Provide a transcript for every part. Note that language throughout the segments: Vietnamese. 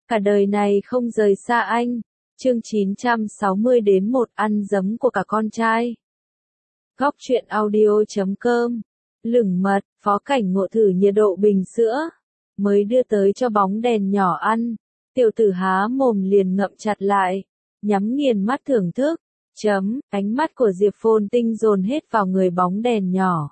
cả đời này không rời xa anh. Chương 960 đến 1 ăn giấm của cả con trai. Góc truyện audio.com. Lửng mật, Phó Cảnh Ngộ thử nhiệt độ bình sữa, mới đưa tới cho bóng đèn nhỏ ăn. Tiểu tử há mồm liền ngậm chặt lại, nhắm nghiền mắt thưởng thức. Ánh mắt của Diệp Phồn Tinh dồn hết vào người bóng đèn nhỏ.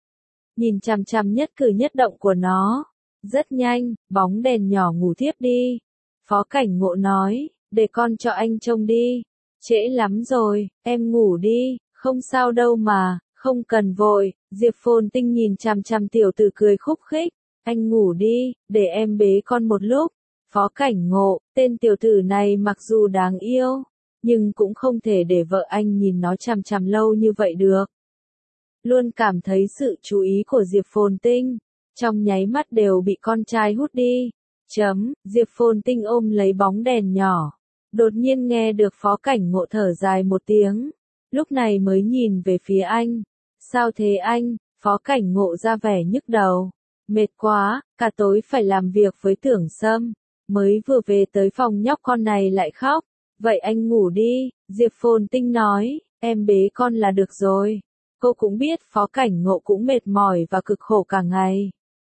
Nhìn chằm chằm nhất cử nhất động của nó. Rất nhanh, bóng đèn nhỏ ngủ thiếp đi. Phó Cảnh Ngộ nói, để con cho anh trông đi. Trễ lắm rồi, em ngủ đi, không sao đâu mà, không cần vội. Diệp Phồn Tinh nhìn chằm chằm tiểu tử cười khúc khích. Anh ngủ đi, để em bế con một lúc. Phó Cảnh Ngộ, tên tiểu tử này mặc dù đáng yêu, nhưng cũng không thể để vợ anh nhìn nó chằm chằm lâu như vậy được. Luôn cảm thấy sự chú ý của Diệp Phồn Tinh, trong nháy mắt đều bị con trai hút đi. Diệp Phồn Tinh ôm lấy bóng đèn nhỏ, đột nhiên nghe được Phó Cảnh Ngộ thở dài một tiếng, lúc này mới nhìn về phía anh. Sao thế anh? Phó Cảnh Ngộ ra vẻ nhức đầu. Mệt quá, cả tối phải làm việc với Tưởng Sâm, mới vừa về tới phòng nhóc con này lại khóc. Vậy anh ngủ đi, Diệp Phồn Tinh nói, em bế con là được rồi. Cô cũng biết Phó Cảnh Ngộ cũng mệt mỏi và cực khổ cả ngày.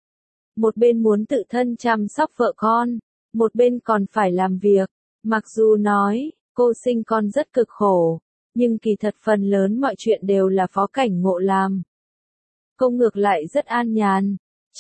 Một bên muốn tự thân chăm sóc vợ con, một bên còn phải làm việc. Mặc dù nói, cô sinh con rất cực khổ, nhưng kỳ thật phần lớn mọi chuyện đều là Phó Cảnh Ngộ làm. Cô ngược lại rất an nhàn.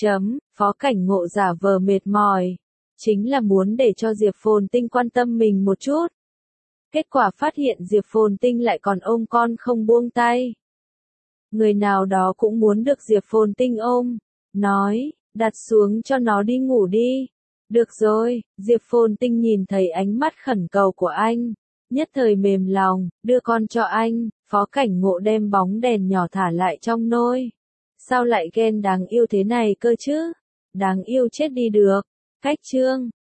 Phó Cảnh Ngộ giả vờ mệt mỏi, chính là muốn để cho Diệp Phồn Tinh quan tâm mình một chút. Kết quả phát hiện Diệp Phồn Tinh lại còn ôm con không buông tay. Người nào đó cũng muốn được Diệp Phồn Tinh ôm, nói, đặt xuống cho nó đi ngủ đi. Được rồi, Diệp Phồn Tinh nhìn thấy ánh mắt khẩn cầu của anh, nhất thời mềm lòng, đưa con cho anh. Phó Cảnh Ngộ đem bóng đèn nhỏ thả lại trong nôi. Sao lại ghen đáng yêu thế này cơ chứ? Đáng yêu chết đi được. Cách chương